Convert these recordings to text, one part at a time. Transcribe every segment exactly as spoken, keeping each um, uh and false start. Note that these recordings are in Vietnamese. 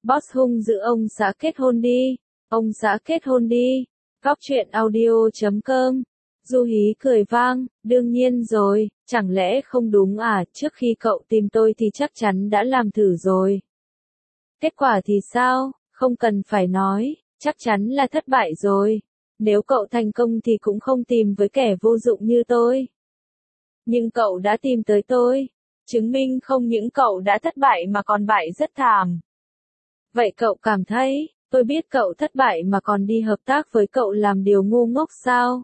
Boss hung dữ ông xã kết hôn đi. Ông xã kết hôn đi. Góc truyện audio chấm com. Du Hí cười vang, đương nhiên rồi, chẳng lẽ không đúng à, trước khi cậu tìm tôi thì chắc chắn đã làm thử rồi. Kết quả thì sao, không cần phải nói, chắc chắn là thất bại rồi. Nếu cậu thành công thì cũng không tìm với kẻ vô dụng như tôi. Nhưng cậu đã tìm tới tôi, chứng minh không những cậu đã thất bại mà còn bại rất thảm. Vậy cậu cảm thấy, tôi biết cậu thất bại mà còn đi hợp tác với cậu làm điều ngu ngốc sao?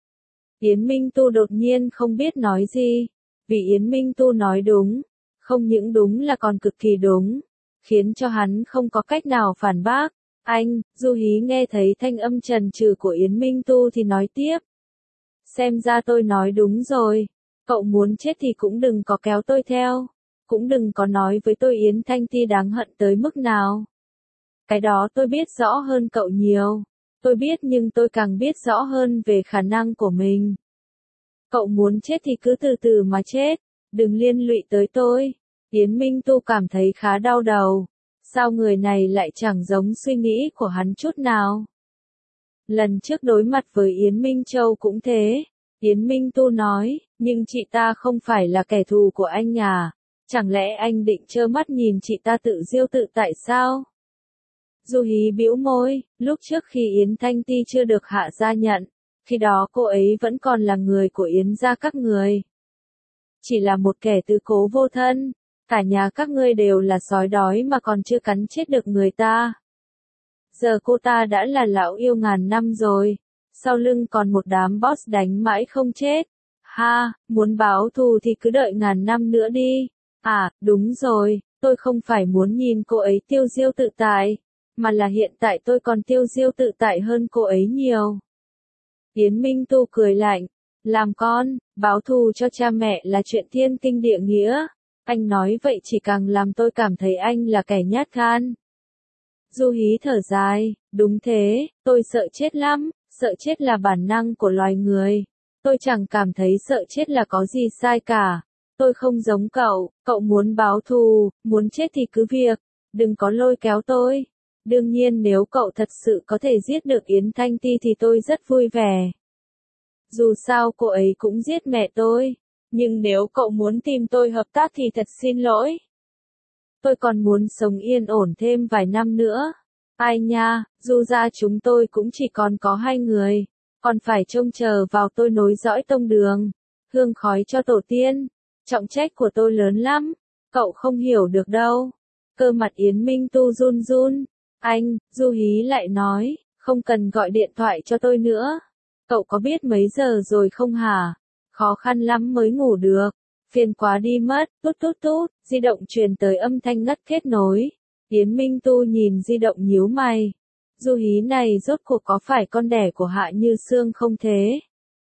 Yến Minh Tu đột nhiên không biết nói gì, vì Yến Minh Tu nói đúng, không những đúng là còn cực kỳ đúng, khiến cho hắn không có cách nào phản bác. Anh, Du Hí nghe thấy thanh âm trần trừ của Yến Minh Tu thì nói tiếp. Xem ra tôi nói đúng rồi, cậu muốn chết thì cũng đừng có kéo tôi theo, cũng đừng có nói với tôi Yến Thanh Ti đáng hận tới mức nào. Cái đó tôi biết rõ hơn cậu nhiều. Tôi biết nhưng tôi càng biết rõ hơn về khả năng của mình. Cậu muốn chết thì cứ từ từ mà chết, đừng liên lụy tới tôi. Yến Minh Tu cảm thấy khá đau đầu. Sao người này lại chẳng giống suy nghĩ của hắn chút nào? Lần trước đối mặt với Yến Minh Châu cũng thế. Yến Minh Tu nói, nhưng chị ta không phải là kẻ thù của anh à? Chẳng lẽ anh định trơ mắt nhìn chị ta tự diêu tự tại sao? Du Hí bĩu môi, lúc trước khi Yến Thanh Ti chưa được hạ gia nhận, khi đó cô ấy vẫn còn là người của Yến gia các người. Chỉ là một kẻ tứ cố vô thân, cả nhà các ngươi đều là sói đói mà còn chưa cắn chết được người ta. Giờ cô ta đã là lão yêu ngàn năm rồi, sau lưng còn một đám boss đánh mãi không chết. Ha, muốn báo thù thì cứ đợi ngàn năm nữa đi. À, đúng rồi, tôi không phải muốn nhìn cô ấy tiêu diêu tự tại, mà là hiện tại tôi còn tiêu diêu tự tại hơn cô ấy nhiều. Yến Minh Tu cười lạnh, làm con, báo thù cho cha mẹ là chuyện thiên kinh địa nghĩa, anh nói vậy chỉ càng làm tôi cảm thấy anh là kẻ nhát gan. Du Hí thở dài, đúng thế, tôi sợ chết lắm, sợ chết là bản năng của loài người, tôi chẳng cảm thấy sợ chết là có gì sai cả, tôi không giống cậu, cậu muốn báo thù, muốn chết thì cứ việc, đừng có lôi kéo tôi. Đương nhiên nếu cậu thật sự có thể giết được Yến Thanh Ti thì tôi rất vui vẻ. Dù sao cô ấy cũng giết mẹ tôi. Nhưng nếu cậu muốn tìm tôi hợp tác thì thật xin lỗi. Tôi còn muốn sống yên ổn thêm vài năm nữa. Ai nha, dù ra chúng tôi cũng chỉ còn có hai người. Còn phải trông chờ vào tôi nối dõi tông đường. Hương khói cho tổ tiên. Trọng trách của tôi lớn lắm. Cậu không hiểu được đâu. Cơ mặt Yến Minh Tu run run. Anh, Du Hí lại nói, không cần gọi điện thoại cho tôi nữa. Cậu có biết mấy giờ rồi không hả? Khó khăn lắm mới ngủ được. Phiền quá đi mất, tút tút tút, di động truyền tới âm thanh ngắt kết nối. Yến Minh Tu nhìn di động nhíu mày. Du Hí này rốt cuộc có phải con đẻ của Hạ Như Sương không thế?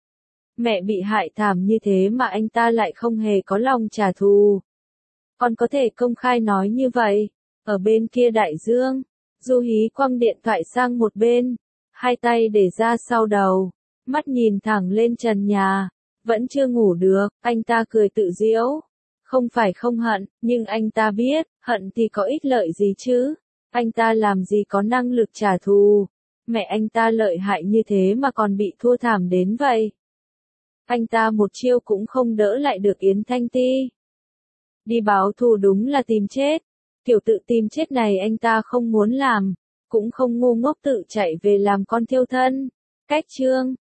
Mẹ bị hại thảm như thế mà anh ta lại không hề có lòng trả thù. Còn có thể công khai nói như vậy, ở bên kia đại dương. Du Hí quăng điện thoại sang một bên, hai tay để ra sau đầu, mắt nhìn thẳng lên trần nhà, vẫn chưa ngủ được, anh ta cười tự giễu. Không phải không hận, nhưng anh ta biết, hận thì có ích lợi gì chứ, anh ta làm gì có năng lực trả thù, mẹ anh ta lợi hại như thế mà còn bị thua thảm đến vậy. Anh ta một chiêu cũng không đỡ lại được Yến Thanh Ti. Đi báo thù đúng là tìm chết. Kiểu tự tìm chết này anh ta không muốn làm, cũng không ngu ngốc tự chạy về làm con thiêu thân. Cách chương